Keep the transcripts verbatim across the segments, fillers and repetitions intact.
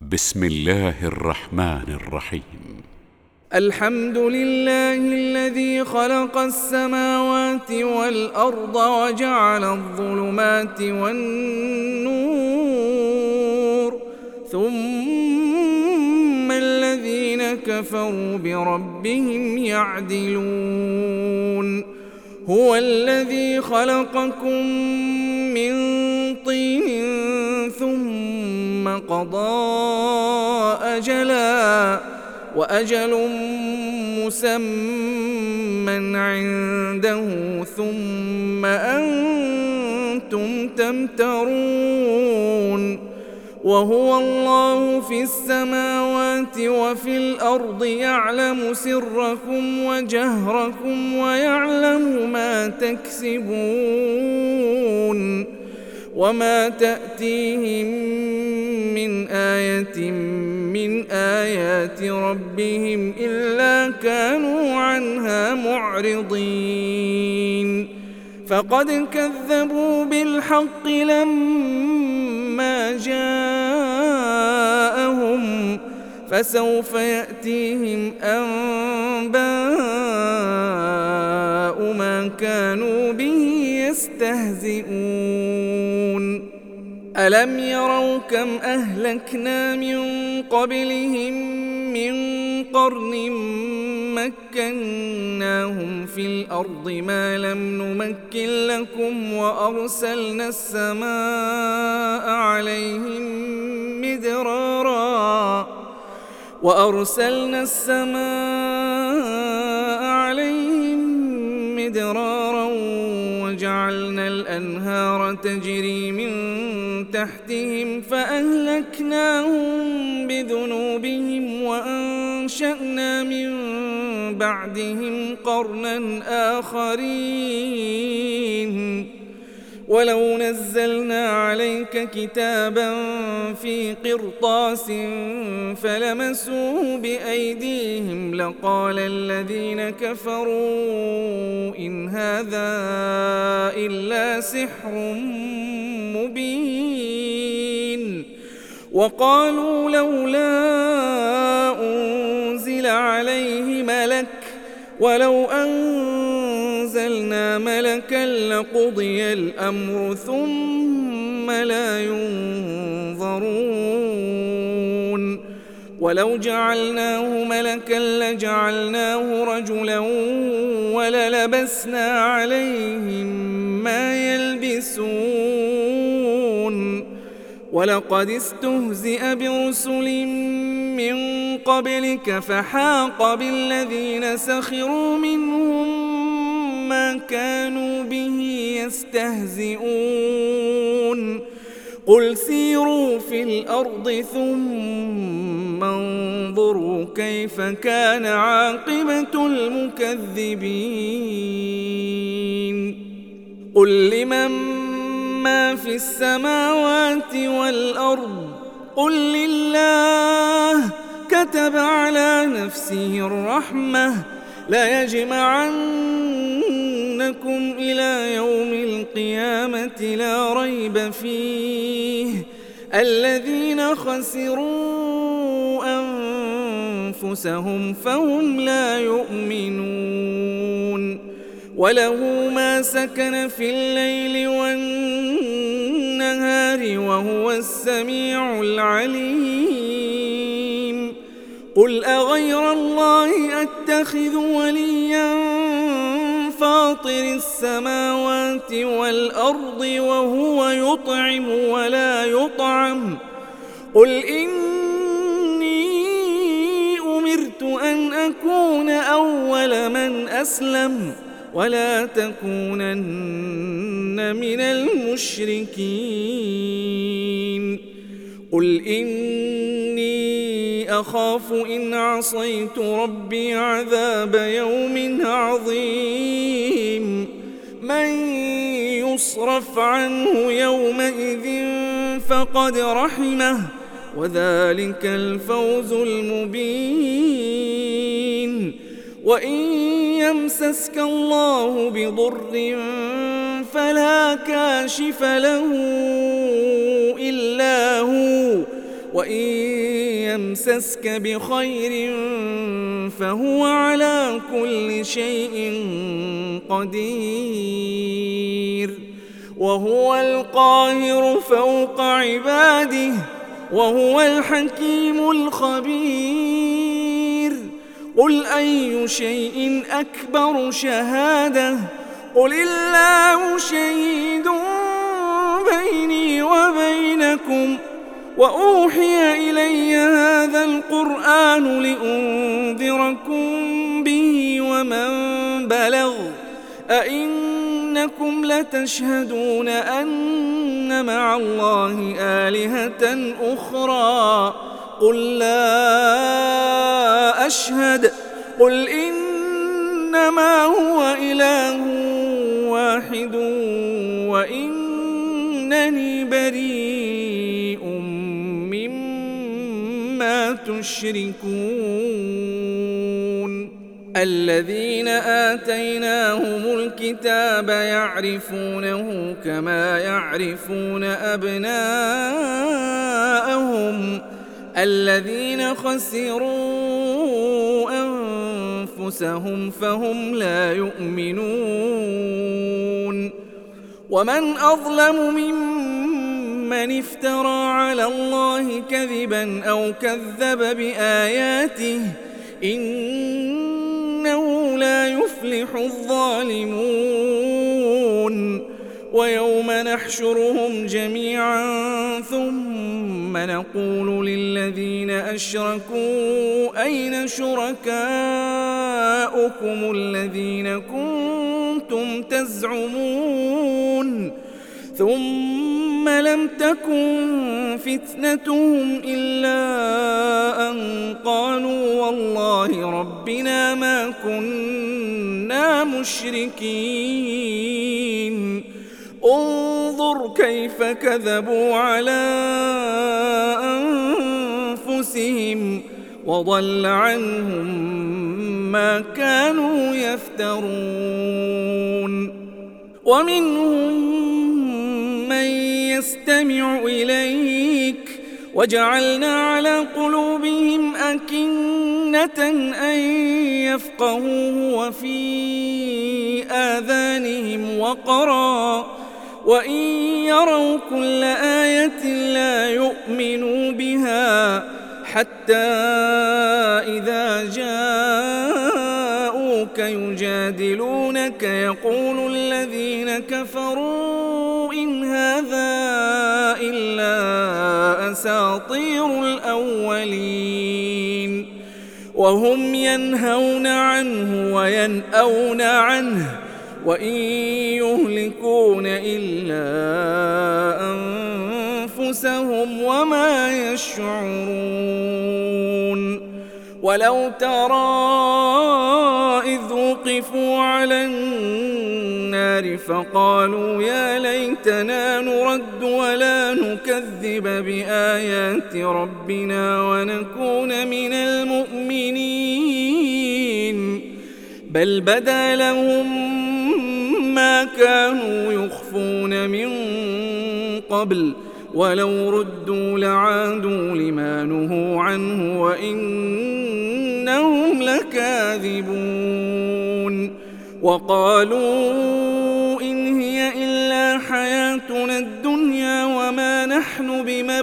بسم الله الرحمن الرحيم. الحمد لله الذي خلق السماوات والأرض وجعل الظلمات والنور، ثم الذين كفروا بربهم يعدلون. هو الذي خلقكم من طين ثم قضى أجلا وأجل مسمى عنده ثم أنتم تمترون. وهو الله في السماوات وفي الأرض يعلم سركم وجهركم ويعلم ما تكسبون، وما تأتيهم من آية من آيات ربهم إلا كانوا عنها معرضين. فقد كذبوا بالحق لما جاءهم، فسوف يأتيهم أنباء ما كانوا به يستهزئون. ألم يروا كم أهلكنا من قبلهم من قرن مكناهم في الأرض ما لم نمكن لكم، وأرسلنا السماء عليهم مدرارا وأرسلنا السماء عليهم مدرارا وجعلنا الأنهار تجري من تحتهم فأهلكناهم بذنوبهم وأنشأنا من بعدهم قرنا آخرين. ولو نزلنا عليك كتابا في قرطاس فلمسوه بأيديهم لقال الذين كفروا إن هذا إلا سحر مبين. وقالوا لولا أنزل عليه ملك ولو أنزلنا ملكا لقضي الأمر ثم لا ينظرون. ولو جعلناه ملكا لجعلناه رجلا وللبسنا عليهم ما يلبسون. ولقد استهزئ برسل من قبلك فحاق بالذين سخروا منهم ما كانوا به يستهزئون. قل سيروا في الأرض ثم انظروا كيف كان عاقبة المكذبين. قل لمن ما في السماوات والأرض قل لله كتب على نفسه الرحمة لا يجمعنكم إلى يوم القيامة لا ريب فيه الذين خسروا أنفسهم فهم لا يؤمنون. وله ما سكن في الليل والنهار وهو السميع العليم. قل أغير الله أتخذ وليا فاطر السماوات والأرض وهو يطعم ولا يطعم. قل إني أمرت أن أكون أول من أسلم ولا تكونن من المشركين. قل إني أخاف إن عصيت ربي عذاب يوم عظيم. من يصرف عنه يومئذ فقد رحمه وذلك الفوز المبين. وإن يمسسك الله بضر فلا كاشف له إلا هو وإن يمسسك بخير فهو على كل شيء قدير وهو القاهر فوق عباده وهو الحكيم الخبير قل أي شيء أكبر شهادة قل الله شهيد بيني وبينكم وأوحي إلي هذا القرآن لأنذركم به ومن بلغ أئنكم لتشهدون أن مع الله آلهة أخرى قل لا أشهد قل إنما هو إله واحد وإنني بريء مما تشركون الذين آتيناهم الكتاب يعرفونه كما يعرفون أبناءهم الذين خسروا أنفسهم فهم لا يؤمنون ومن أظلم ممن افترى على الله كذبا أو كذب بآياته إنه لا يفلح الظالمون ويوم نحشرهم جميعا ثم نقول للذين أشركوا أين شركاؤكم الذين كنتم تزعمون ثم لم تكن فتنتهم إلا أن قالوا والله ربنا ما كنا مشركين انظر كيف كذبوا على أنفسهم وضل عنهم ما كانوا يفترون ومنهم من يستمع إليك وجعلنا على قلوبهم أكنة أن يفقهوه وفي آذانهم وقرا وإن يروا كل آية لا يؤمنوا بها حتى إذا جاءوك يجادلونك يقول الذين كفروا إن هذا إلا أساطير الأولين وهم ينهون عنه وينأون عنه وإن يهلكون إلا أنفسهم وما يشعرون ولو ترى إذ وقفوا على النار فقالوا يا ليتنا نرد ولا نكذب بآيات ربنا ونكون من المؤمنين بل بدا لهم ما كانوا يخفون من قبل ولو ردوا لعادوا لما نهوا عنه وإنهم لكاذبون وقالوا إن هي إلا حياتنا الدنيا وما نحن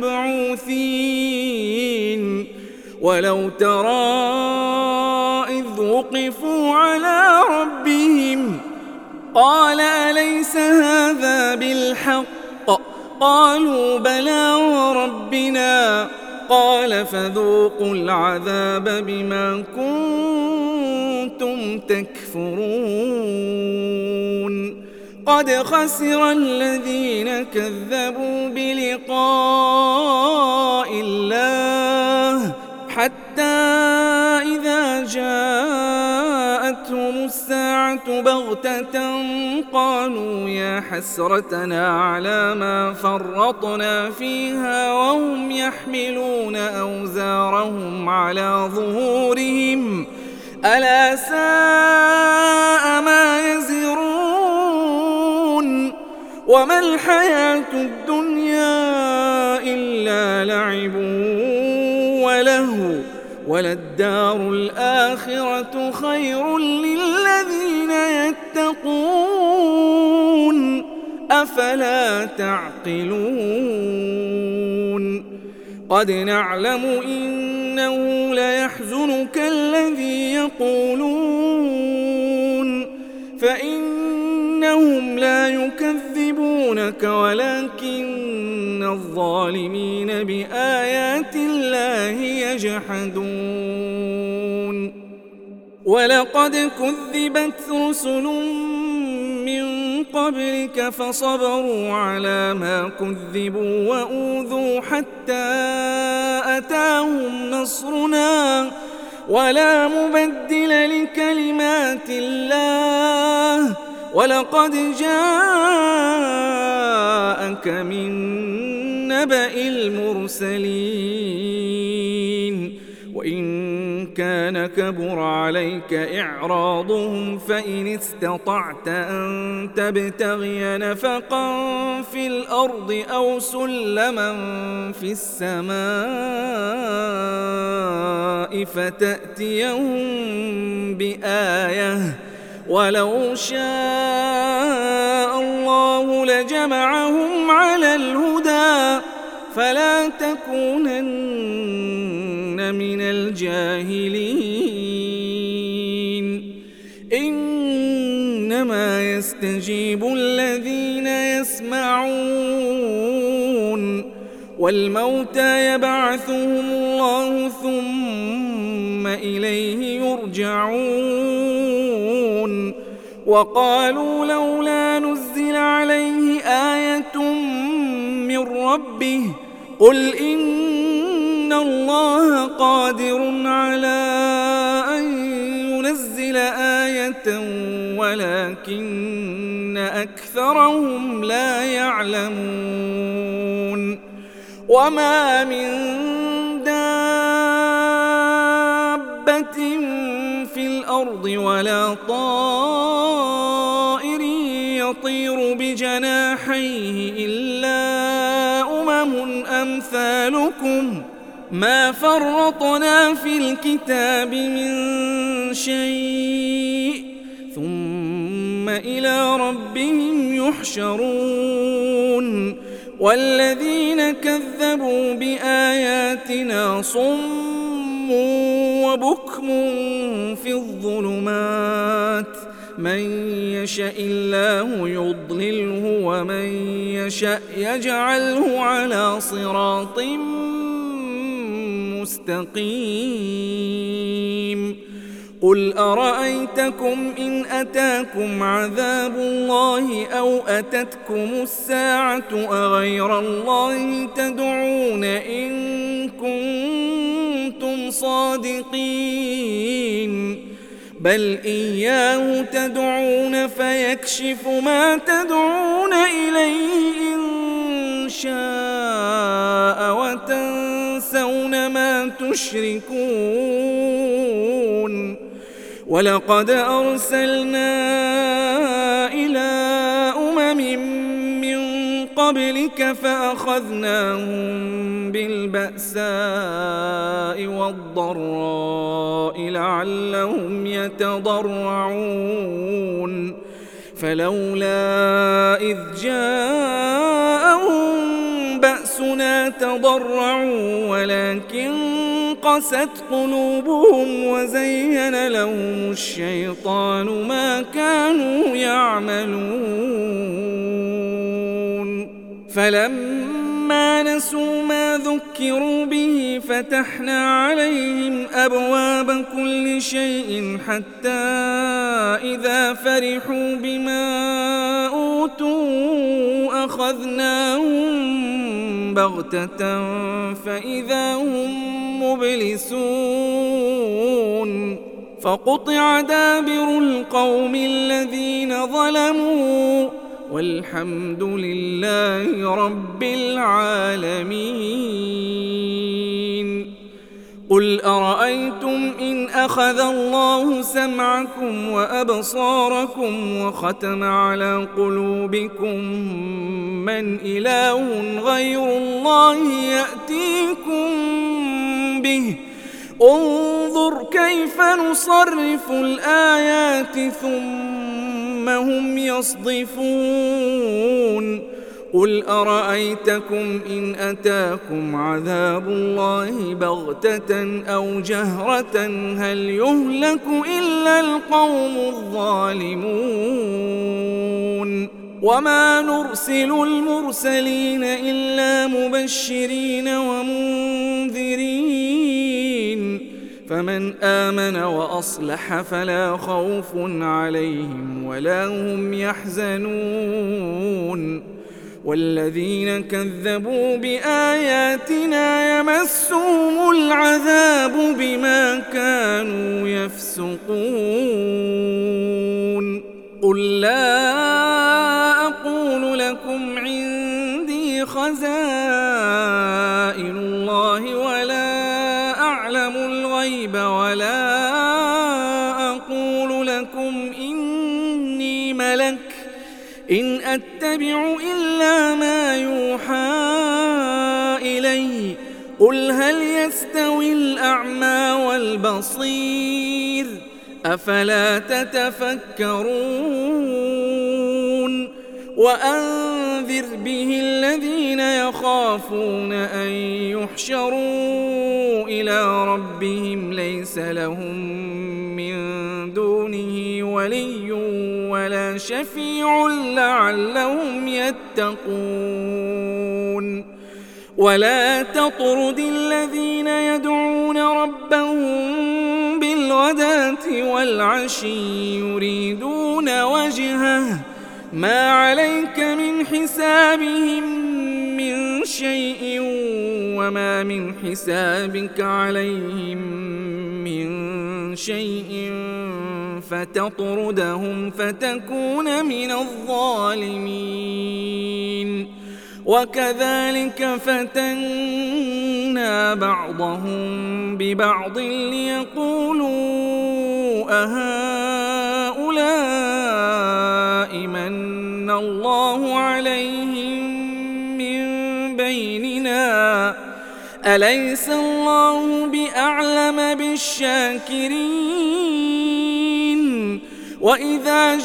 بمبعوثين ولو ترى إذ وقفوا على ربهم قال أليس هذا بالحق قالوا بلى وربنا قال فذوقوا العذاب بما كنتم تكفرون قد خسر الذين كذبوا بلقاء الله حتى إذا جاءتهم الساعة بغتة قالوا يا حسرتنا على ما فرطنا فيها وهم يحملون أوزارهم على ظهورهم ألا ساء ما يزرون وما الحياة الدنيا إلا لعب ولهو وللدار الآخرة خير للذين يتقون أفلا تعقلون قد نعلم إنه ليحزنك الذي يقولون فإنهم لا يكذبونك ولكن الظالمين بآيات الله يجحدون ولقد كذبت رسل من قبلك فصبروا على ما كذبوا وأوذوا حتى أتاهم نصرنا ولا مبدل لكلمات الله ولقد جاءك من نبأ المرسلين وإن كان كبر عليك إعراضهم فإن استطعت أن تبتغي نفقا في الأرض أو سلما في السماء فتأتيهم بآية ولو شاء الله لجمعهم على الهدى فلا تكونن من الجاهلين إنما يستجيب الذين يسمعون والموتى يبعثهم الله ثم إليه يرجعون وقالوا لولا نزل عليه آية من ربه قل إن الله قادر على أن ينزل آية ولكن أكثرهم لا يعلمون وما من دابة في الأرض ولا طائر يطير بجناحيه إلا أمم أمثالكم ما فرطنا في الكتاب من شيء ثم إلى ربهم يحشرون والذين كذبوا بآياتنا صم وبكم في الظلمات من يشاء الله يضلله ومن يشاء يجعله على صراط مستقيم قل أرأيتكم إن أتاكم عذاب الله أو أتتكم الساعة أغير الله تدعون إن كنتم صادقين بل إياه تدعون فيكشف ما تدعون إليه إن شاء وتنسون ما تشركون ولقد أرسلنا إلى أمم من قبلك فأخذناهم بالبأساء والضراء لعلهم يتضرعون فلولا إذ جاءهم بأسنا تضرعوا ولكن قست قلوبهم وزين لهم الشيطان ما كانوا يعملون فلما نسوا ما ذكروا به فتحنا عليهم أبواب كل شيء حتى إذا فرحوا بما أوتوا أخذناهم بغتة فإذا هم مبلسون فقطع دابر القوم الذين ظلموا والحمد لله رب العالمين قل أرأيتم إن أخذ الله سمعكم وأبصاركم وختم على قلوبكم من إله غير الله يأتيكم به انظر كيف نصرف الآيات ثم هم يصدفون قل أرأيتكم إن أتاكم عذاب الله بغتة أو جهرة هل يهلك إلا القوم الظالمون وما نرسل المرسلين إلا مبشرين ومنذرين فمن آمن وأصلح فلا خوف عليهم ولا هم يحزنون والذين كذبوا بآياتنا يمسهم العذاب بما كانوا يفسقون قل لا أقول لكم عندي خزائن الله ولا أعلم الغيب ولا أقول لكم إني ملك إن أتبع إلا ما يوحى إلي قل هل يستوي الأعمى والبصير أفلا تتفكرون وأنذر به الذين يخافون أن يحشروا إلى ربهم ليس لهم من دونه ولي ولا شفيع لعلهم يتقون ولا تطرد الذين يدعون ربهم بالغداة والعشي يريدون وجهه ما عليك من حسابهم من شيء وما من حسابك عليهم من شيء فتطردهم فتكون من الظالمين وكذلك فتنا بعضهم ببعض ليقولوا أهؤلاء من الله عليهم من بيننا أليس الله بأعلم بالشاكرين وإذا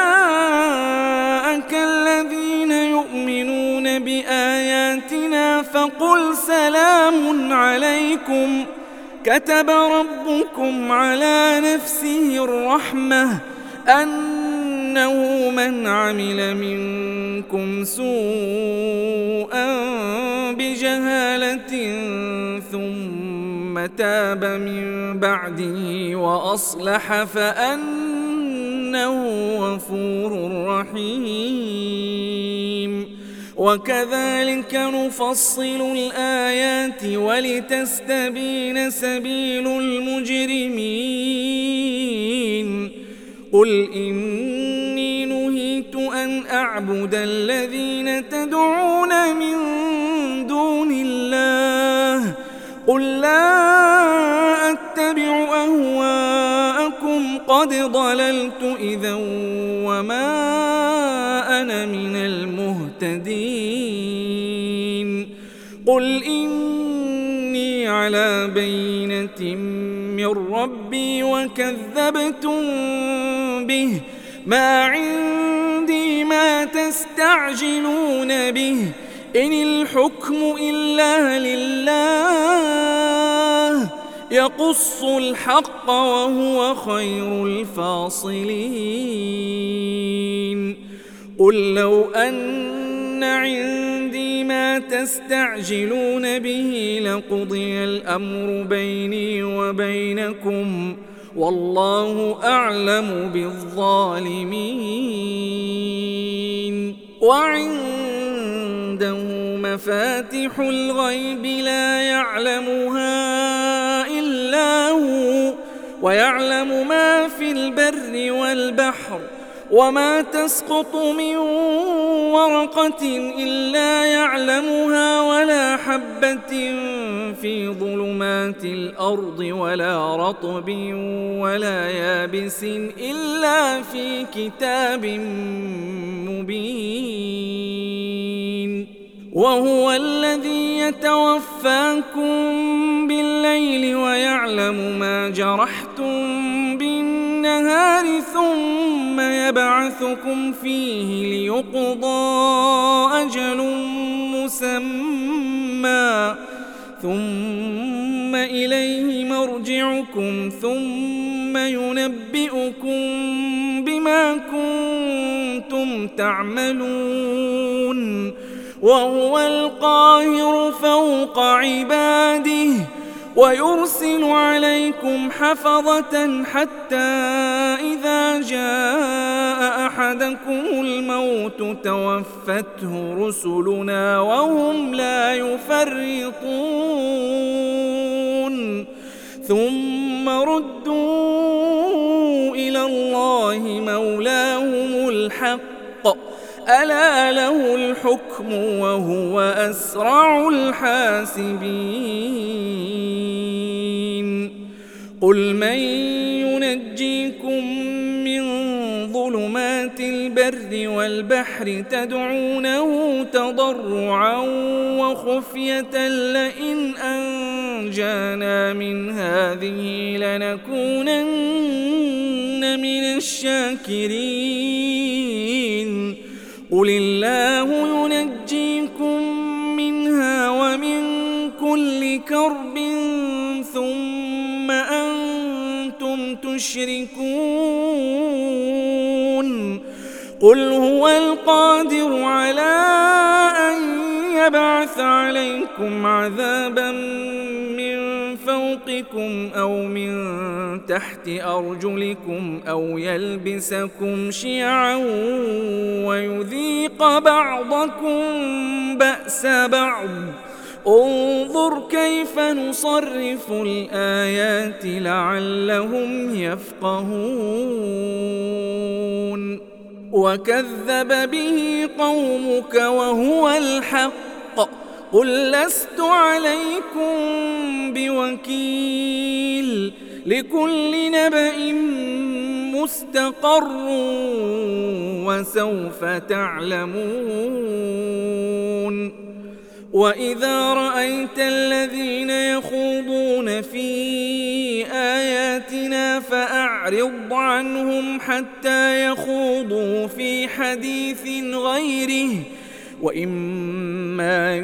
جاءك الذين يؤمنون بآياتنا فقل سلام عليكم كتب ربكم على نفسه الرحمة أنه من عمل منكم سوءا بجهالة ثم تاب من بعده وأصلح فأنه غفور رحيم وكذلك نفصل الآيات ولتستبين سبيل المجرمين قل إني نهيت أن أعبد الذين تدعون من دون الله قل لا أتبع أهواءكم قد ضللت إذا وما أنا من المهتدين قل إني على بينة من ربي وكذبتم به ما عندي ما تستعجلون به إن الحكم إلا لله يقص الحق وهو خير الفاصلين قل لو أن عندي ما تستعجلون به لقضي الأمر بيني وبينكم والله أعلم بالظالمين وعنده مفاتح الغيب لا يعلمها إلا هو ويعلم ما في البر والبحر وما تسقط من ورقة إلا يعلمها ولا حبة في ظلمات الأرض ولا رطب ولا يابس إلا في كتاب مبين وهو الذي يتوفاكم بالليل إذا جرحتم بالنهار ثم يبعثكم فيه ليقضى أجل مسمى ثم إليه مرجعكم ثم ينبئكم بما كنتم تعملون وهو القاهر فوق عباده ويرسل عليكم حفظة حتى إذا جاء أحدكم الموت توفته رسلنا وهم لا يفرطون ثم ردوا إلى الله مولاهم الحق ألا له الحكم وهو أسرع الحاسبين قل من ينجيكم من ظلمات البر والبحر تدعونه تضرعا وخفية لئن أنجانا من هذه لنكونن من الشاكرين قل الله ينجيكم منها ومن كل كرب ثم أنتم تشركون قل هو القادر على أن يبعث عليكم عذابا من فوقكم أو من تحت أرجلكم أو يلبسكم شيعا ويذيق بعضكم بأس بعض انظر كيف نصرف الآيات لعلهم يفقهون وكذب به قومك وهو الحق قل لست عليكم بوكيل لكل نبأ مستقر وسوف تعلمون وإذا رأيت الذين يخوضون في آياتنا فأعرض عنهم حتى يخوضوا في حديث غيره وإما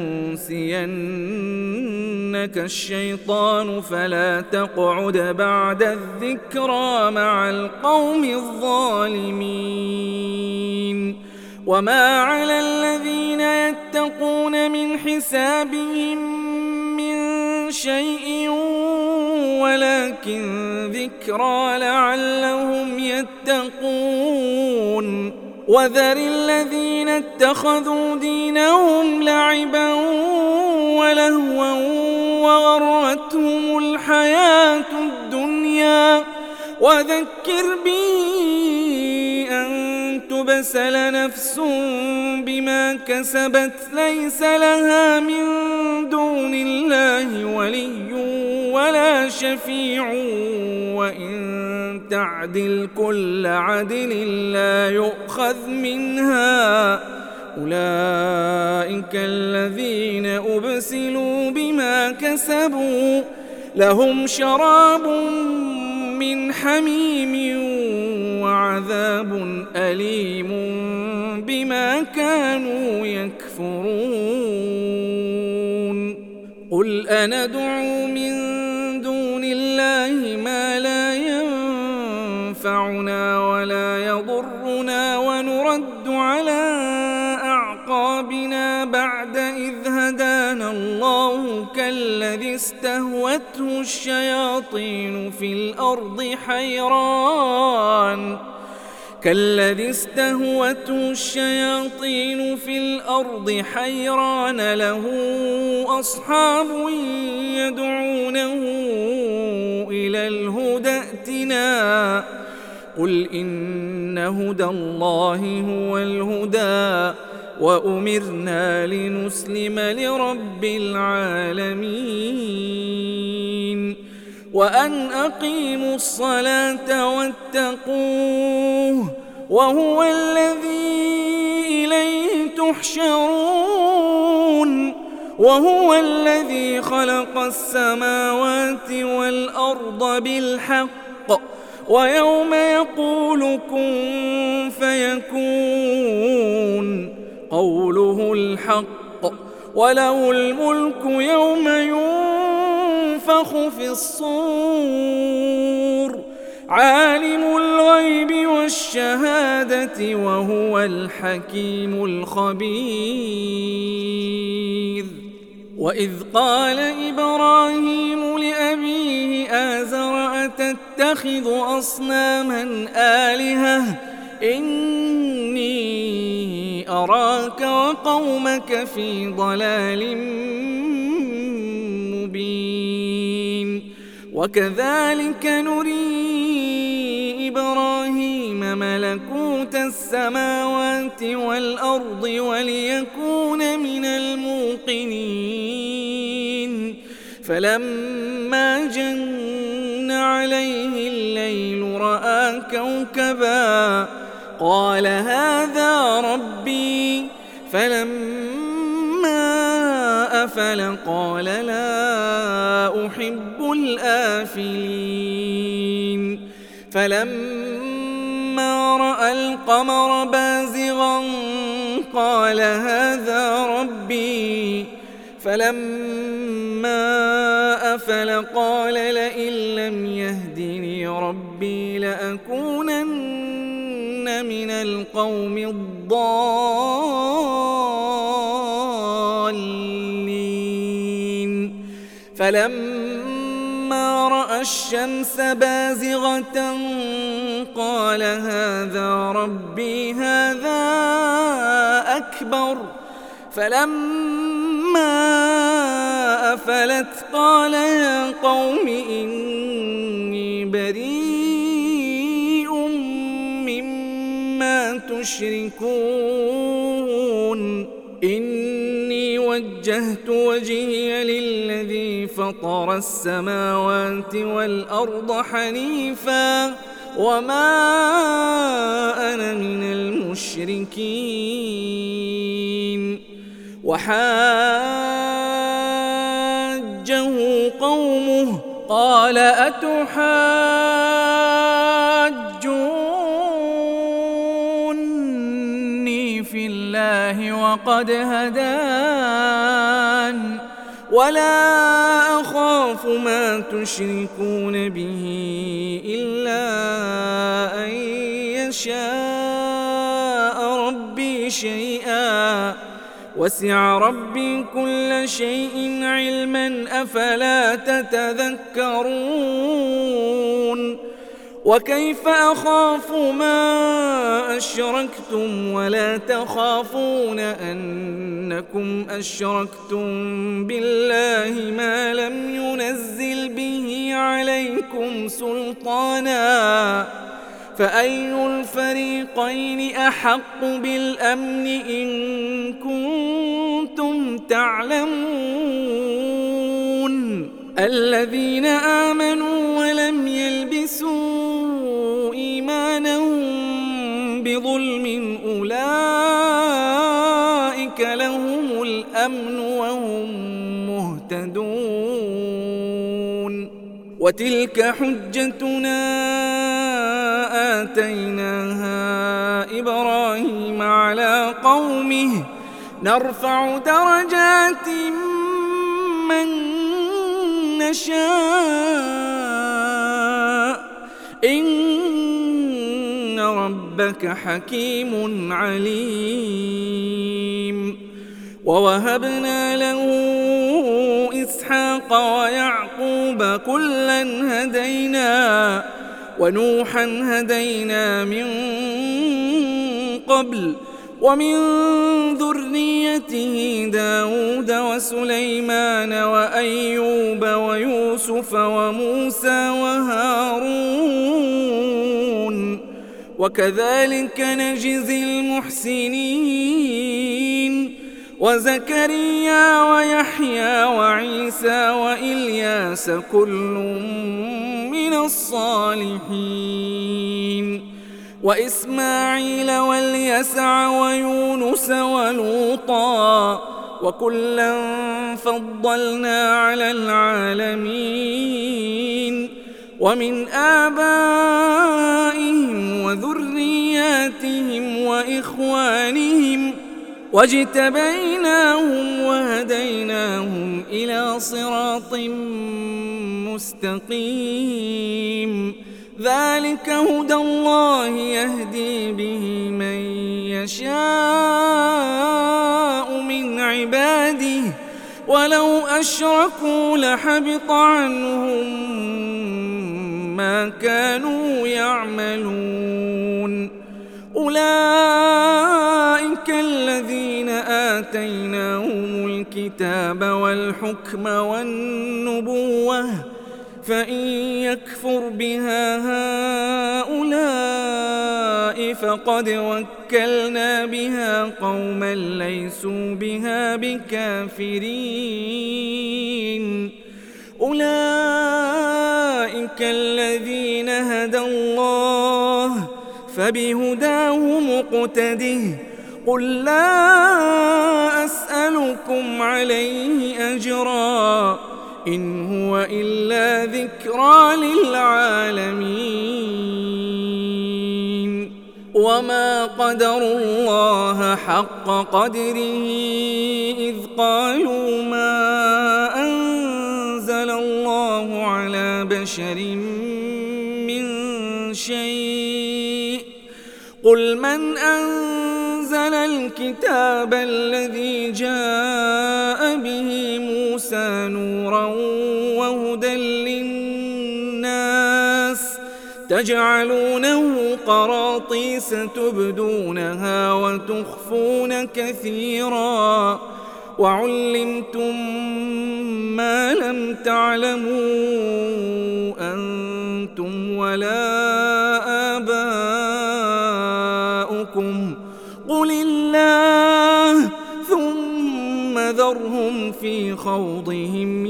ينسينك الشيطان فلا تقعد بعد الذكرى مع القوم الظالمين وما على الذين يتقون من حسابهم من شيء ولكن ذكرى لعلهم يتقون وذر الذين اتخذوا دينهم لعبا ولهوا وغرتهم الحياة الدنيا وذكر به أن تبسل نفس بما كسبت ليس لها من دون الله ولي ولا شفيع وإن تعدل كل عدل لا يؤخذ منها أولئك الذين أبسلوا بما كسبوا لهم شراب من حميم وعذاب أليم بما كانوا يكفرون قل أندعو من دون الله ما لا ينفعنا ولا يضرنا ونرد على أعقابنا بعد إذ هدانا الله كالذي استهوته الشياطين في الأرض حيران كالذي استهوته الشياطين في الأرض حيران له أصحاب يدعونه إلى الهدى ائتنا قل إن هدى الله هو الهدى وأمرنا لنسلم لرب العالمين وأن أقيموا الصلاة واتقوه وهو الذي إليه تحشرون وهو الذي خلق السماوات والأرض بالحق ويوم يقول كن فيكون قوله الحق وله الملك يوم ينفخ في الصور عالم الغيب والشهادة وهو الحكيم الخبير. وإذ قال إبراهيم لأبيه آزر أتتخذ أصناما آلهة إني أراك وقومك في ضلال مبين. وكذلك نري إبراهيم ملكوت السماوات والأرض وليكون من الموقنين. فلما جن عليه الليل رأى كوكبا قال هذا ربي فلما أفل قال لا أحب الآفلين. فلما رأى القمر بازغا قال هذا ربي فلما أفل قال لئن لم يهدني ربي لأكونن من القوم الضالين. فلما رأى الشمس بازغة قال هذا ربي هذا أكبر. فلما أفلت قال يا قوم إني بريء مما تشركون إني وجهت وجهي للذي فطر السماوات والأرض حنيفا وما أنا من المشركين. وحاجه قومه قال أتحاجوني في الله وقد هدان ولا أخاف ما تشركون به إلا أن يشاء ربي شيئا وسع ربي كل شيء علما أفلا تتذكرون. وكيف أخاف ما أشركتم ولا تخافون أنكم أشركتم بالله ما لم ينزل به عليكم سلطانا فأي الفريقين أحق بالأمن إن كنتم تعلمون. الذين آمنوا ولم يلبسوا إيمانهم بظلم أولئك لهم الأمن وهم مهتدون. وتلك حجتنا آتيناها إبراهيم على قومه نرفع درجات من نشاء إن ربك حكيم عليم. ووهبنا له إسحاق ويعقوب كلا هدينا ونوحا هدينا من قبل ومن ذريته داود وسليمان وأيوب ويوسف وموسى وهارون وكذلك نجزي المحسنين. وزكريا ويحيى وعيسى وإلياس كل من الصالحين وإسماعيل واليسع ويونس ولوطا وكلا فضلنا على العالمين ومن آبائهم وذرياتهم وإخوانهم واجتبيناهم وهديناهم إلى صراط مستقيم ذلك هدى الله يهدي به من يشاء من عباده ولو أشركوا لحبط عنهم ما كانوا يعملون أولئك الذين آتيناهم الكتاب والحكم والنبوة فإن يكفر بها هؤلاء فقد وكلنا بها قوما ليسوا بها بكافرين أولئك الذين هدى الله فبهداه مقتده قل لا أسألكم عليه أجرا إن هو إلا ذكرى للعالمين وما قدروا الله حق قدره إذ قالوا ما أنزل الله على بشر من شيء قل من أنزل الكتاب الذي جاء به موسى نورا وهدى للناس تجعلونه قراطيس تبدونها وتخفون كثيرا وعلمتم ما لم تعلموا أنتم ولا آباؤكم قل الله ثم ذرهم في خوضهم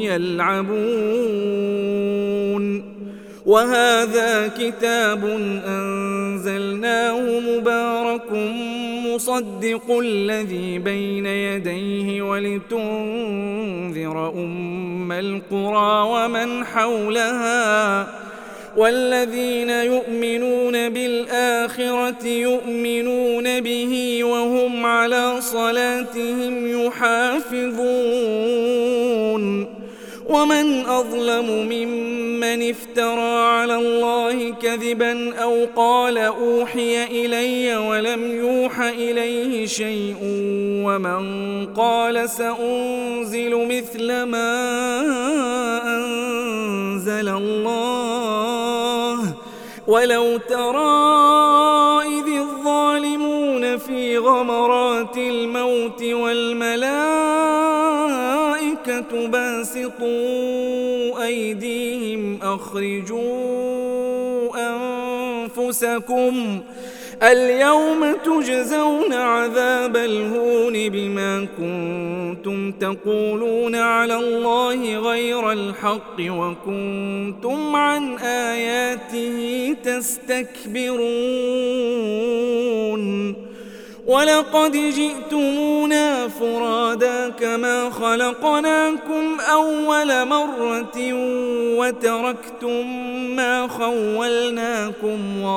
يلعبون وهذا كتاب أنزلناه مبارك مصدق الذي بين يديه ولتنذر أم القرى ومن حولها والذين يؤمنون بالآخرة يؤمنون به وهم على صلاتهم يحافظون ومن أظلم ممن افترى على الله كذبا أو قال أوحي إلي ولم يوح إليه شيء ومن قال سأنزل مثل ما أنزل الله ولو ترى إذ الظالمون في غمرات الموت والملائكة باسطوا أيديهم أخرجوا أنفسكم اليوم تجزون عذاب الهون بما كنتم تقولون على الله غير الحق وكنتم عن آياته تستكبرون ولقد جئتمونا فرادا كما خلقناكم أول مرة وتركتم ما خولناكم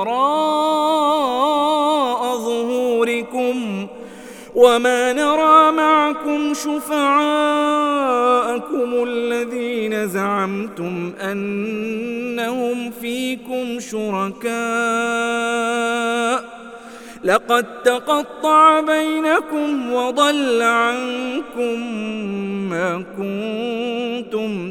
وراء ظهوركم وما نرى معكم شفعاءكم الذين زعمتم أنهم فيكم شركاء لقد تقطع بينكم وضل عنكم ما كنتم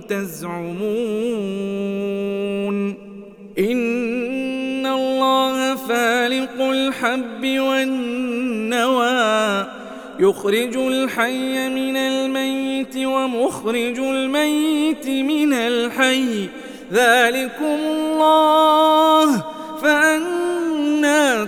تزعمون إن الله فالق الحب والنوى يخرج الحي من الميت ومخرج الميت من الحي ذلكم الله فأنى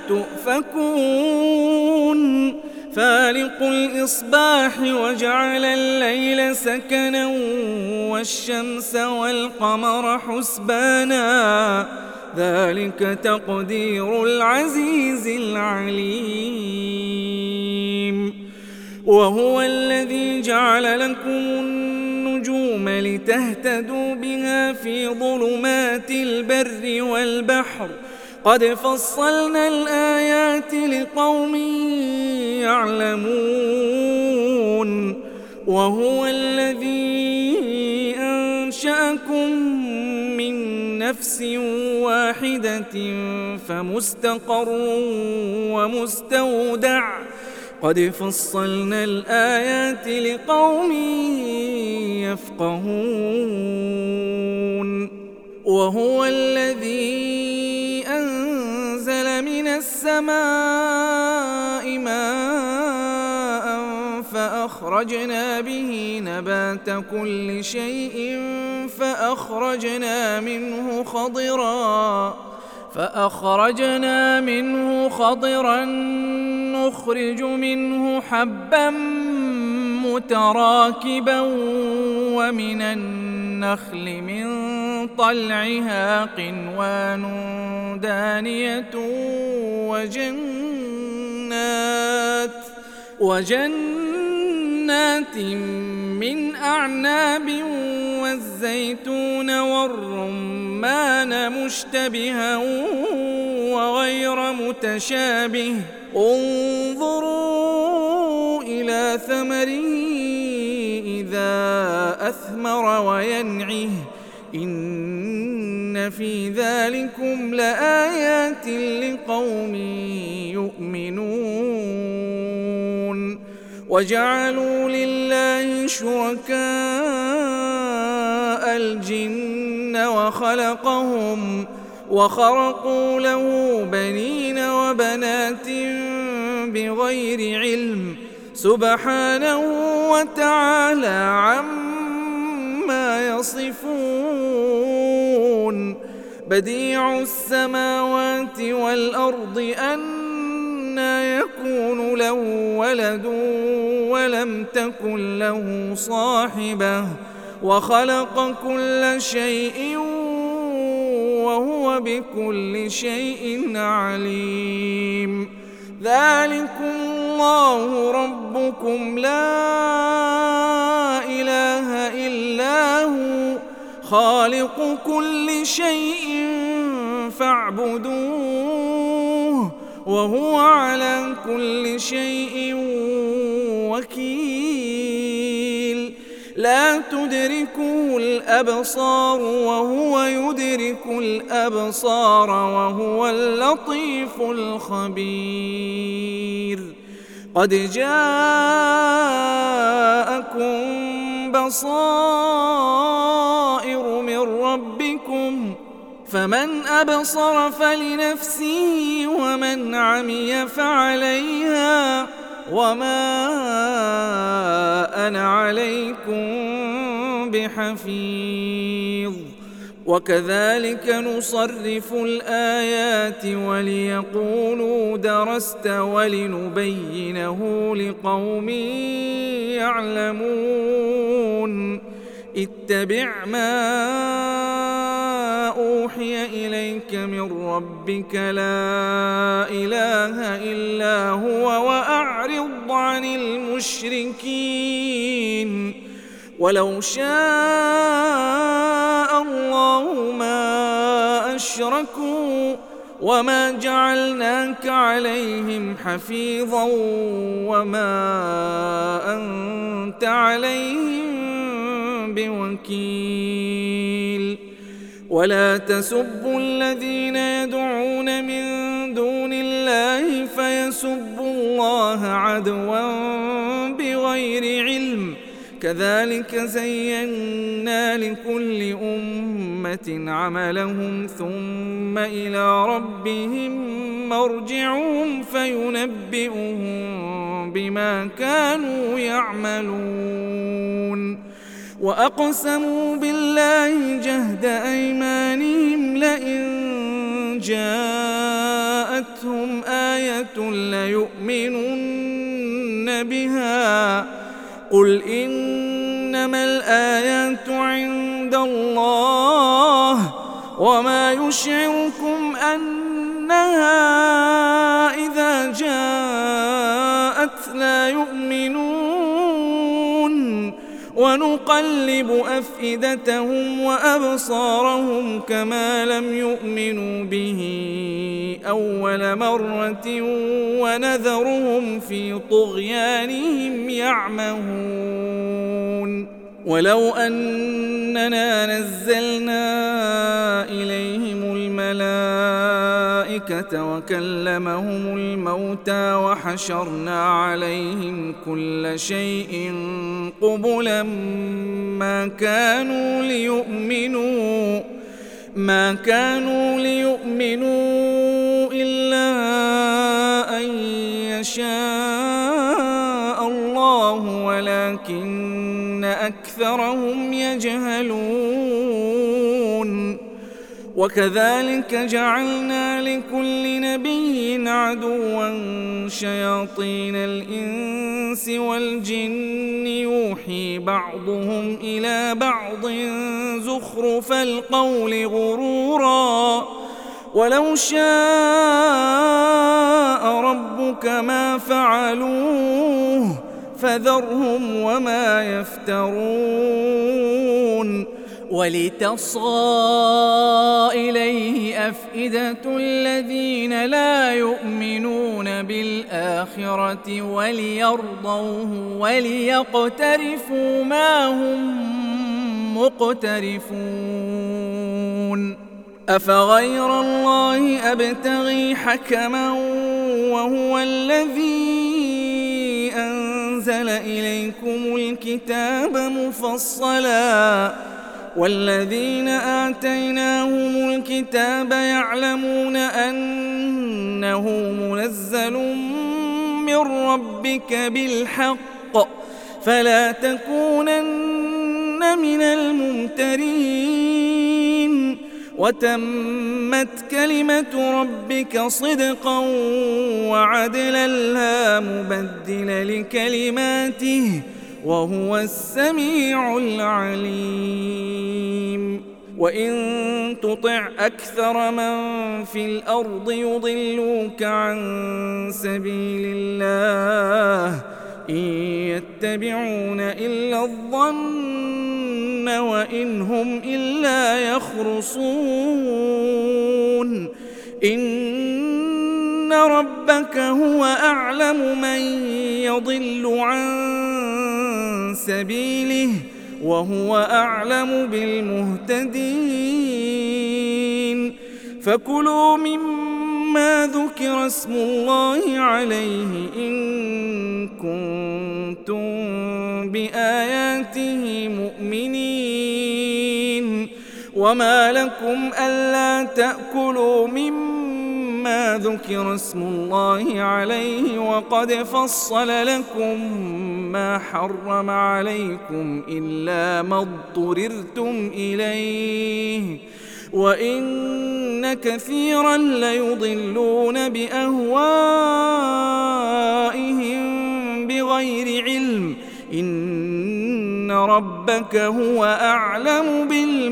تؤفكون فالق الإصباح وجعل الليل سكنا والشمس والقمر حسبانا ذلك تقدير العزيز العليم وهو الذي جعل لكم النجوم لتهتدوا بها في ظلمات البر والبحر قد فصلنا الآيات لقوم يعلمون وهو الذي أنشأكم من نفس واحدة فمستقر ومستودع قد فصلنا الآيات لقوم يفقهون وهو الذي أنزل من السماء ماء فأخرجنا به نبات كل شيء فأخرجنا منه خضرا فأخرجنا منه خضرا نخرج منه حبا متراكبا ومن النخل من طلعها قنوان دانية وجنات وجنات من أعناب والزيتون والرمان مشتبها وغير متشابه انظروا إلى ثمره إذا أثمر وينعه إن في ذلكم لآيات لقوم يؤمنون وجعلوا لله شركاء الجن وخلقهم وخرقوا له بنين وبنات بغير علم سبحانه وتعالى عما يصفون بديع السماوات والأرض أنى يكون له ولد ولم تكن له صاحبة وخلق كل شيء وهو بكل شيء عليم ذلكم الله ربكم لا إله إلا هو خالق كل شيء فاعبدوه وهو على كل شيء وكيل لا تدركه الأبصار وهو يدرك الأبصار وهو اللطيف الخبير قد جاءكم بصائر من ربكم فمن أبصر فلنفسه ومن عمي فعليها وما أنا عليكم بحفيظ وكذلك نصرف الآيات وليقولوا درست ولنبينه لقوم يعلمون اتبع ما أوحي إليك من ربك لا إله إلا هو وأعرض عن المشركين ولو شاء الله ما أشركوا وما جعلناك عليهم حفيظا وما أنت عليهم بوكيل ولا تسبوا الذين يدعون من دون الله فيسبوا الله عدوا بغير علم كذلك زينا لكل أمة عملهم ثم إلى ربهم مرجعهم فينبئهم بما كانوا يعملون وأقسموا بالله جهد أيمانهم لئن جاءتهم آية ليؤمنن بها قل إنما الآيات عند الله وما يشعركم أنها إذا جاءت لا يؤمنون ونقلب أفئدتهم وأبصارهم كما لم يؤمنوا به أول مرة ونذرهم في طغيانهم يعمهون ولو أننا نزلنا إليهم الملائكة وكلمهم الموتى وحشرنا عليهم كل شيء قبلا ما كانوا ليؤمنوا ما كانوا ليؤمنوا إلا أن يشاء الله ولكن أكثرهم يجهلون وكذلك جعلنا لكل نبي عدوا شياطين الإنس والجن يوحي بعضهم إلى بعض زخرف القول غرورا ولو شاء ربك ما فعلوه فذرهم وما يفترون ولتصغى إليه أفئدة الذين لا يؤمنون بالآخرة وليرضوه وليقترفوا ما هم مقترفون أفغير الله أبتغي حكما وهو الذي أنزل إليكم الكتاب مفصلا والذين آتيناهم الكتاب يعلمون أنه منزل من ربك بالحق فلا تكونن من الممترين وتمت كلمة ربك صدقا وعدلا لا مبدل لكلماته وهو السميع العليم وإن تطع أكثر من في الأرض يضلوك عن سبيل الله إن يتبعون إلا الظن وإن هم إلا يخرصون إن ربك هو أعلم من يضل عن سبيله وهو أعلم بالمهتدين فكلوا مما ذكر اسم الله عليه إن كنتم بآياته مؤمنين وما لكم ألا تأكلوا مما ذكر اسم الله عليه وقد فصل لكم ما حرم عليكم إلا ما اضطررتم إليه وإن كثيرا ليضلون بأهوائهم بغير علم إن ربك هو أعلم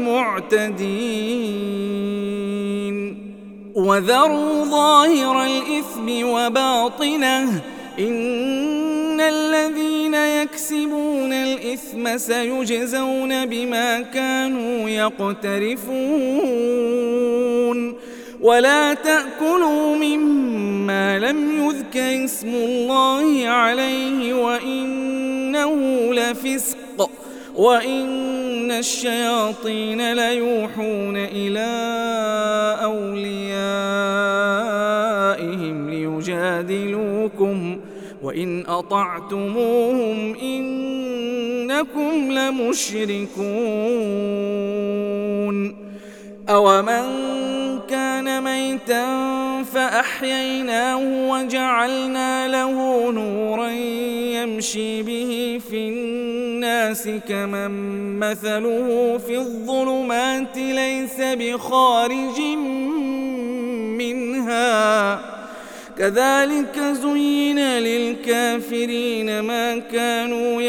بالمعتدين وذروا ظاهر الإثم وباطنه إن الذين يكسبون الإثم سيجزون بما كانوا يقترفون ولا تأكلوا مما لم يذكر اسم الله عليه وإنه لفسق وإن الشياطين ليوحون إلى أوليائهم ليجادلوكم وإن أطعتموهم إنكم لمشركون أومن كان ميتا فأحييناه وجعلنا له نورا يمشي به في الناس كمن مثله في الظلمات ليس بخارج منها كذلك زين للكافرين ما كانوا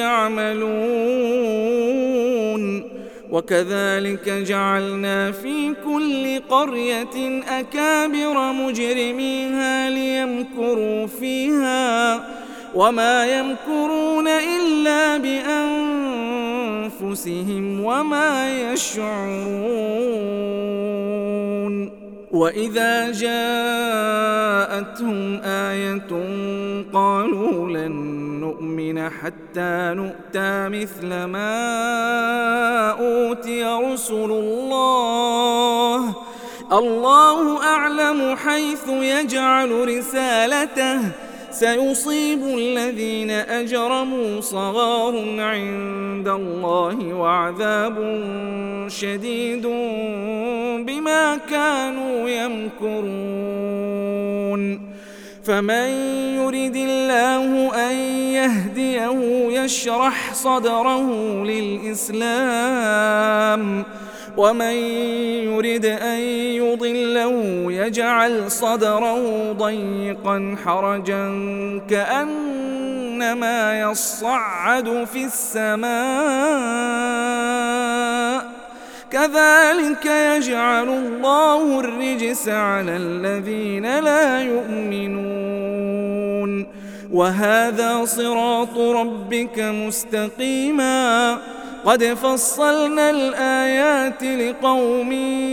يعملون وكذلك جعلنا في كل قرية أكابر مجرميها ليمكروا فيها وما يمكرون إلا أنفسهم وما يشعرون. وإذا جاءتهم آية قالوا لن نؤمن حتى نؤتى مثل ما أوتي رسل الله الله أعلم حيث يجعل رسالته سيصيب الذين أجرموا صغار عند الله وعذاب شديد بما كانوا يمكرون. فمن يرد الله أن يهديه يشرح صدره للإسلام ومن يرد أن يضله يجعل صدره ضيقا حرجا كأنما يصعد في السماء كذلك يجعل الله الرجس على الذين لا يؤمنون. وهذا صراط ربك مستقيما قد فصلنا الآيات لقوم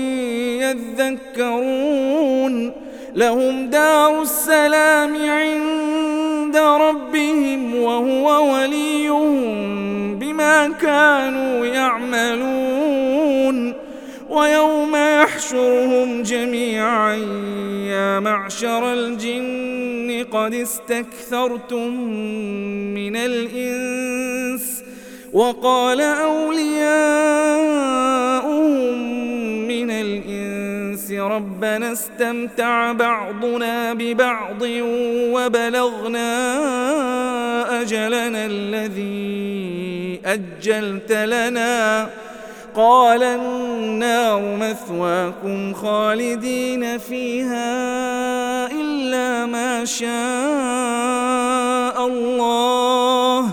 يذكرون. لهم دار السلام عند ربهم وهو وليهم بما كانوا يعملون. ويوم يحشرهم جميعا يا معشر الجن قد استكثرتم من الإنس وقال أولياؤهم من الإنس ربنا استمتع بعضنا ببعض وبلغنا أجلنا الذي أجلت لنا قال النار مثواكم خالدين فيها إلا ما شاء الله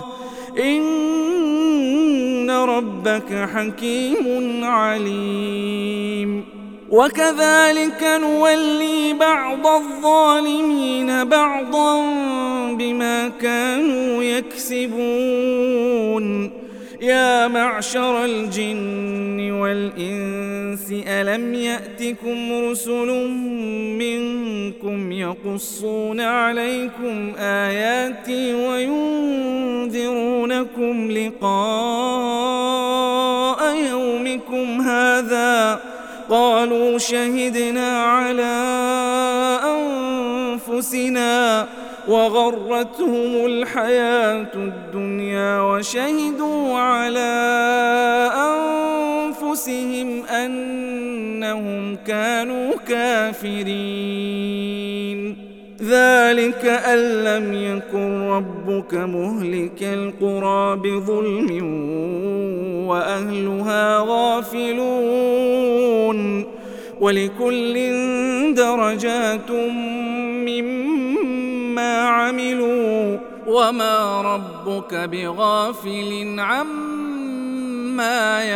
إن ربك حكيم عليم. وكذلك نولي بعض الظالمين بعضا بما كانوا يكسبون. يا معشر الجن والإنس ألم يأتكم رسل منكم يقصون عليكم آياتي وينذرونكم لقاء يومكم هذا قالوا شهدنا على أنفسنا وغرتهم الحياة الدنيا وشهدوا على أنفسهم أنهم كانوا كافرين. ذلك أن لم يكن ربك مهلك القرى بظلم وأهلها غافلون ولكل درجات مما عملوا وما ربك بغافل عما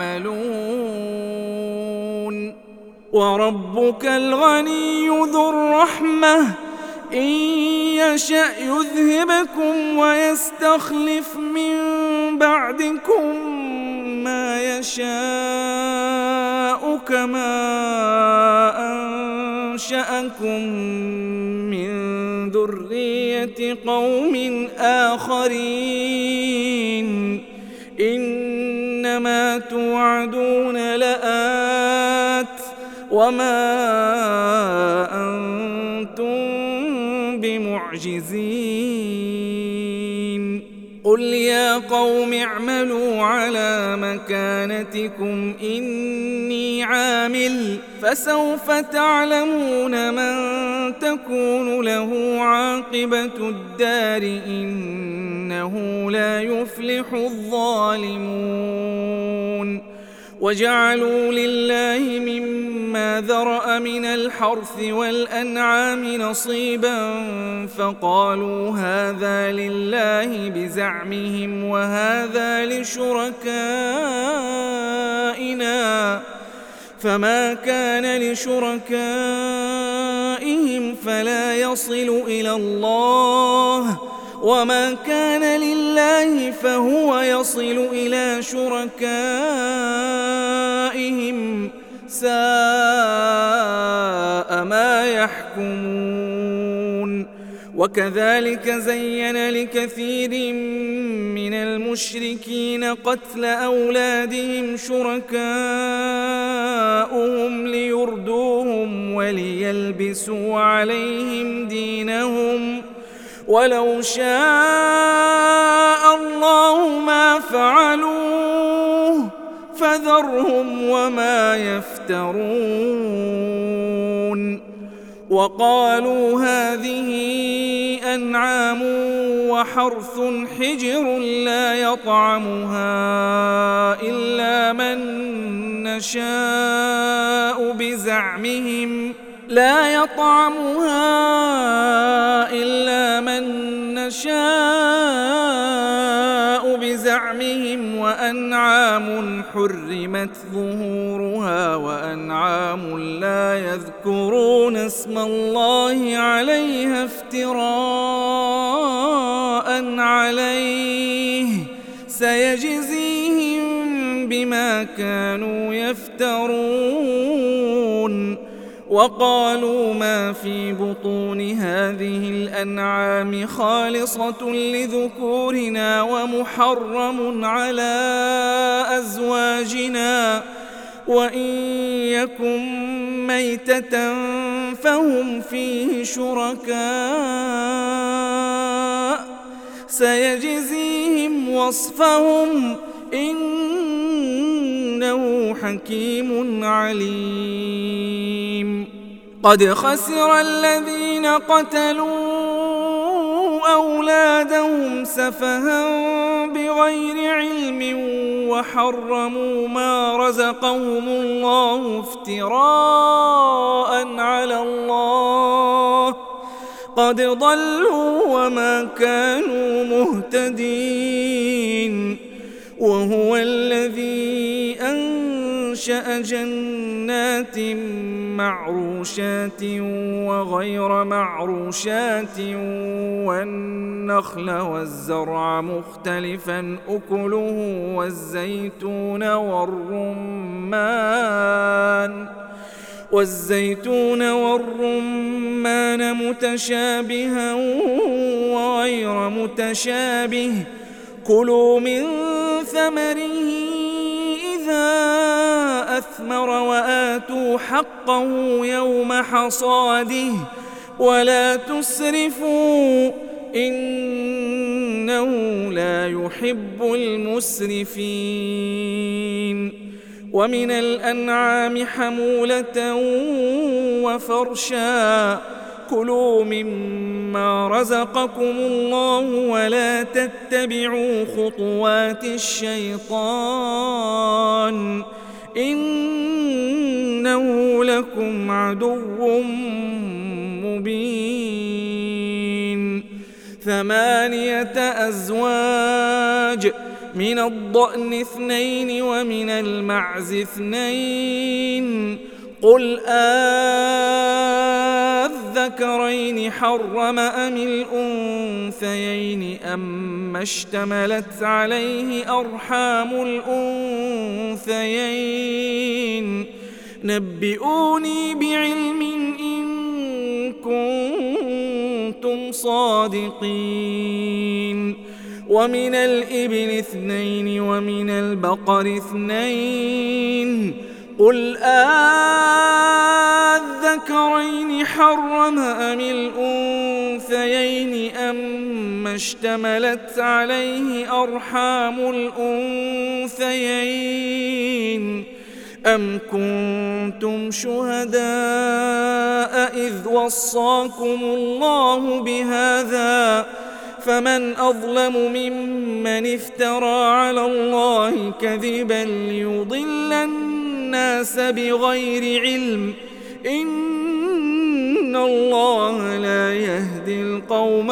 يعملون. وربك الغني ذو الرحمة إن يشأ يذهبكم ويستخلف من بعدكم ما يشاء كما أنشأكم من ذرية قوم آخرين إنما توعدون لآت وما أنتم بمعجزين. قل يا قوم اعملوا على مكانتكم إني عامل فسوف تعلمون من تكون له عاقبة الدار إنه لا يفلح الظالمون. وجعلوا لله مما ذرأ من الحرث والأنعام نصيبا فقالوا هذا لله بزعمهم وهذا لشركائنا فما كان لشركائهم فلا يصل إلى الله وما كان لله فهو يصل إلى شركائهم ساء ما يحكمون. وكذلك زين لكثير من المشركين قتل أولادهم شركاؤهم ليردوهم وليلبسوا عليهم دينهم ولو شاء الله ما فعلوه فذرهم وما يفترون. وقالوا هذه أنعام وحرث حجر لا يطعمها إلا من نشاء بزعمهم لا يطعمها إلا من نشاء بزعمهم وأنعام حرمت ظهورها وأنعام لا يذكرون اسم الله عليها افتراء عليه سيجزيهم بما كانوا يفترون. وقالوا ما في بطون هذه الأنعام خالصة لذكورنا ومحرم على أزواجنا وإن يكن ميتة فهم فيه شركاء سيجزيهم وصفهم إنه حكيم عليم. قد خسر الذين قتلوا أولادهم سفها بغير علم وحرموا ما رزقهم الله افتراء على الله قد ضلوا وما كانوا مهتدين. وهو الذي أنشأ جنات معروشات وغير معروشات والنخل والزرع مختلفا أكله والزيتون والرمان والزيتون والرمان متشابها وغير متشابه كلوا من ثمره إذا أثمر وآتوا حقه يوم حصاده ولا تسرفوا إنه لا يحب المسرفين. ومن الأنعام حمولة وفرشا كلوا مما رزقكم الله ولا تتبعوا خطوات الشيطان إنه لكم عدو مبين. ثمانية أزواج من الضأن اثنين ومن المعز اثنين قل أذكرين حرم أم الأنثيين أم اشتملت عليه أرحام الأنثيين نبئوني بعلم إن كنتم صادقين. ومن الإبل اثنين ومن البقر اثنين قل أذكرين حرم أم الأنثيين أم اشتملت عليه أرحام الأنثيين أم كنتم شهداء إذ وصاكم الله بهذا فمن أظلم ممن افترى على الله كذبا ليضل الناس بغير علم إن الله لا يهدي القوم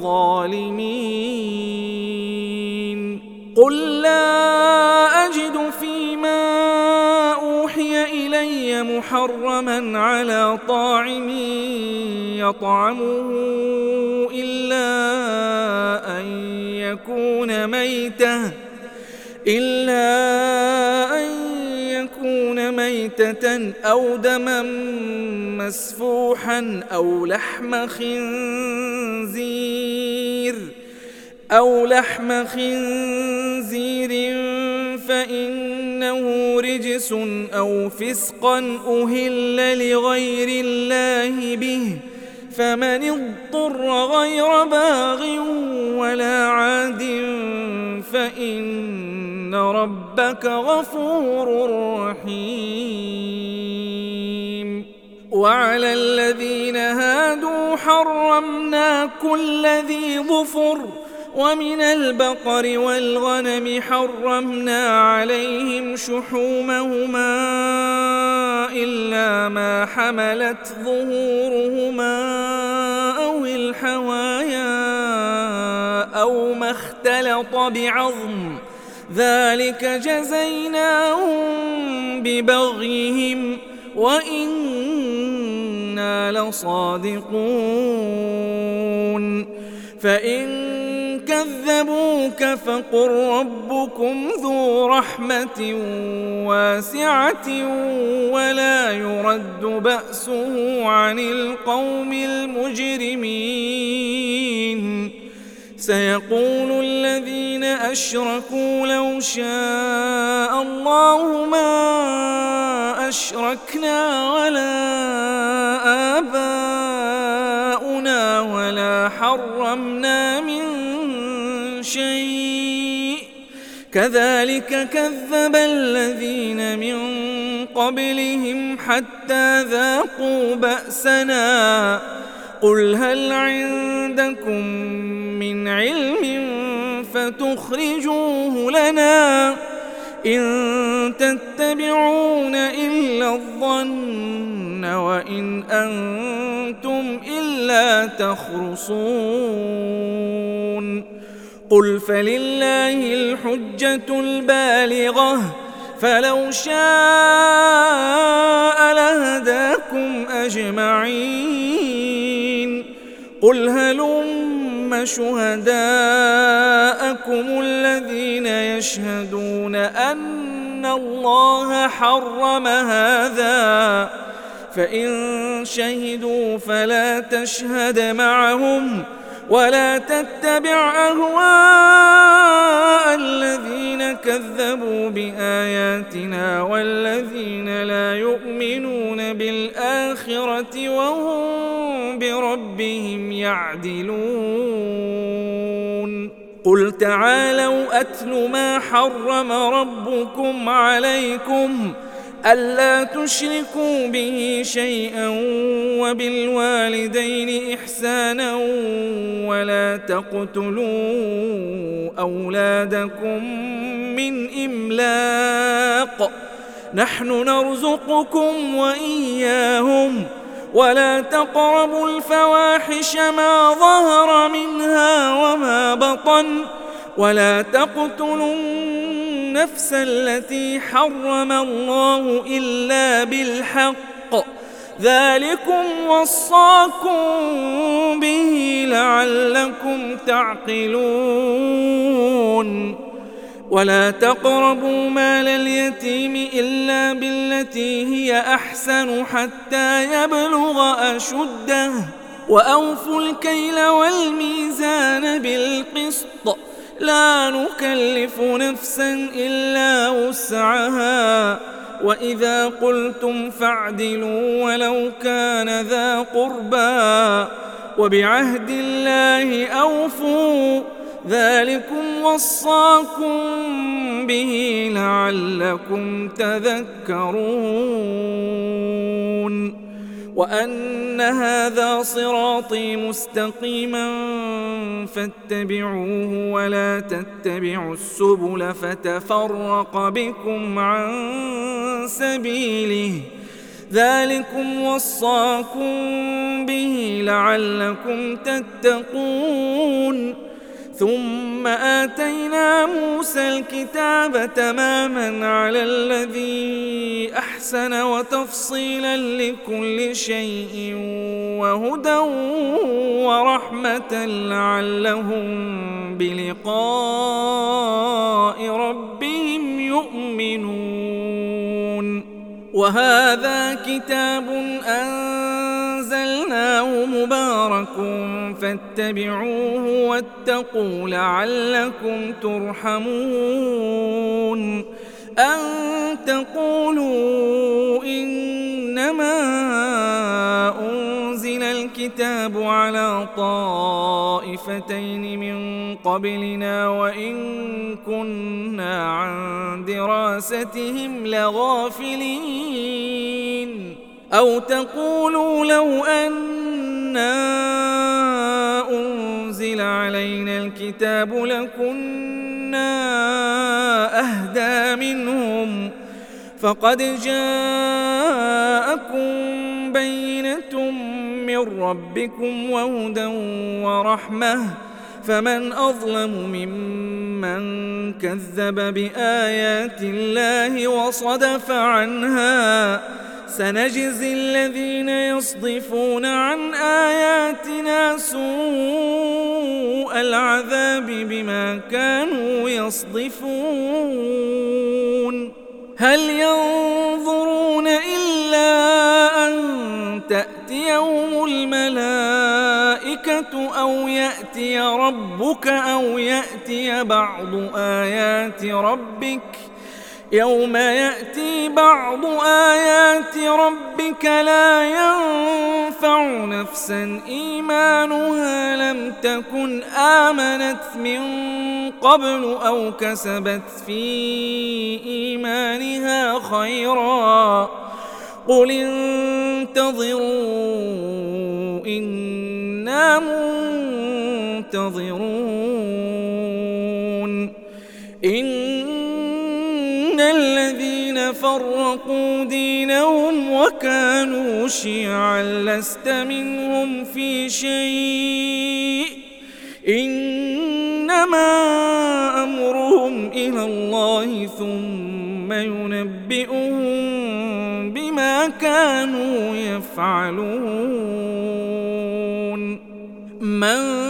الظالمين. قل لا أجد فيما أوحي إلي الهدي محرما على طاعم يطعمه إلا أن يكون ميتة إلا أن يكون ميتة أو دما مسفوحا أو لحم خنزير أو لحم خنزير فإنه رجس أو فسقا أهل لغير الله به، فمن اضطر غير باغ ولا عاد فإن ربك غفور رحيم. وعلى الذين هادوا حرمنا كل ذي ظفر، ومن البقر والغنم حرمنا عليهم شحومهما إلا ما حملت ظهورهما أو الحوايا أو ما اختلط بعظم، ذلك جزيناهم ببغيهم وإنا لصادقون. فإن كذبوك فقل ربكم ذو رحمة واسعة ولا يرد بأسه عن القوم المجرمين. سيقول الذين أشركوا لو شاء الله ما أشركنا ولا آباؤنا ولا حرمنا من شيء كذلك كذب الذين من قبلهم حتى ذاقوا بأسنا. قل هل عندكم من علم فتخرجوه لنا إن تتبعون إلا الظن وإن أنتم إلا تخرصون. قل فلله الحجة البالغة فلو شاء لهداكم أجمعين. قل هلم شهداءكم الذين يشهدون أن الله حرم هذا، فإن شهدوا فلا تشهد معهم ولا تتبع أهواء الذين كذبوا بآياتنا والذين لا يؤمنون بالآخرة وهم بربهم يعدلون. قل تعالوا أتل ما حرم ربكم عليكم ألا تشركوا به شيئا وبالوالدين إحسانا ولا تقتلوا أولادكم من إملاق نحن نرزقكم وإياهم ولا تقربوا الفواحش ما ظهر منها وما بطن ولا تقتلوا النفس التي حرم الله إلا بالحق ذلكم وصاكم به لعلكم تعقلون. ولا تقربوا مال اليتيم إلا بالتي هي أحسن حتى يبلغ أشده وأوفوا الكيل والميزان بالقسط لا نكلف نفسا إلا وسعها وإذا قلتم فاعدلوا ولو كان ذا قربى وبعهد الله أوفوا ذلكم وصاكم به لعلكم تذكرون. وأن هذا صراطي مستقيما فاتبعوه ولا تتبعوا السبل فتفرق بكم عن سبيله ذلكم وصاكم به لعلكم تتقون. ثم آتينا موسى الكتاب تماما على الذي أحسن أحسن وتفصيلا لكل شيء وهدى ورحمة لعلهم بلقاء ربهم يؤمنون. وهذا كتاب أنزلناه مبارك فاتبعوه واتقوا لعلكم ترحمون. أن تقولوا إنما أنزل الكتاب على طائفتين من قبلنا وإن كنا عن دراستهم لغافلين. أو تقولوا لو أنا أنزل علينا الكتاب لكنا أهدى منهم فقد جاءكم بينة من ربكم وهدى ورحمة فمن أظلم ممن كذب بآيات الله وصدف عنها. سنجزي الذين يصدفون عن آياتنا سوء العذاب بما كانوا يصدفون. هل ينظرون إلا أن تأتيهم الملائكة أو يأتي ربك أو يأتي بعض آيات ربك؟ يوم يأتي بعض آيات ربك لا ينفع نفسا إيمانها لم تكن آمنت من قبل أو كسبت في إيمانها خيرا. قل انتظروا إنا منتظرون. إن الذين فرقوا دينهم وكانوا شيعا لست منهم في شيء إنما أمرهم إلى الله ثم ينبئهم بما كانوا يفعلون. من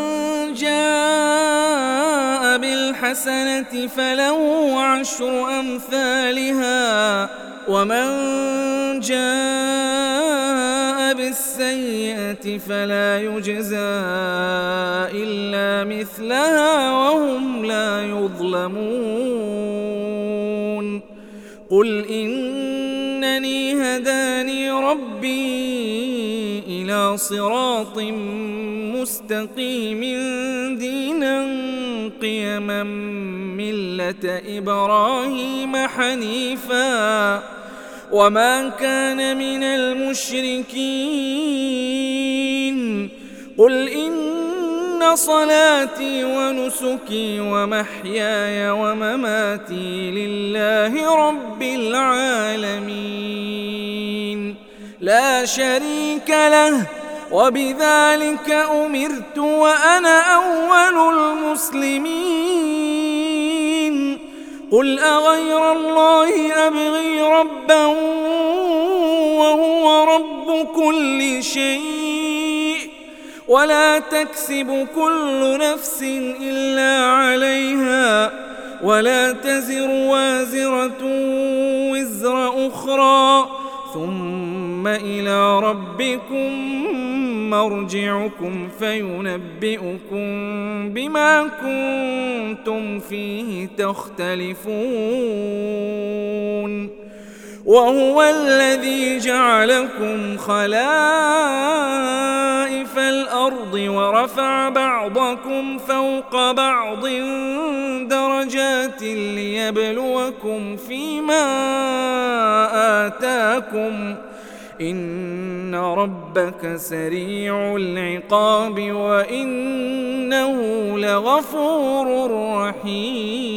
جاء بالحسنة فله عشر أمثالها ومن جاء بالسيئة فلا يجزى إلا مثلها وهم لا يظلمون. قل إنني هداني ربي إلى صراط مستقيم دينا قيما ملة إبراهيم حنيفا وما كان من المشركين. قل إن صلاتي ونسكي ومحياي ومماتي لله رب العالمين لا شريك له وبذلك أمرت وأنا أول المسلمين. قل أغير الله أبغي ربا وهو رب كل شيء ولا تكسب كل نفس إلا عليها ولا تزر وازرة وزر أخرى ثم إلى ربكم مرجعكم فينبئكم بما كنتم فيه تختلفون. وهو الذي جعلكم خلائف الأرض ورفع بعضكم فوق بعض درجات ليبلوكم فيما آتاكم إن ربك سريع العقاب وإنه لغفور رحيم.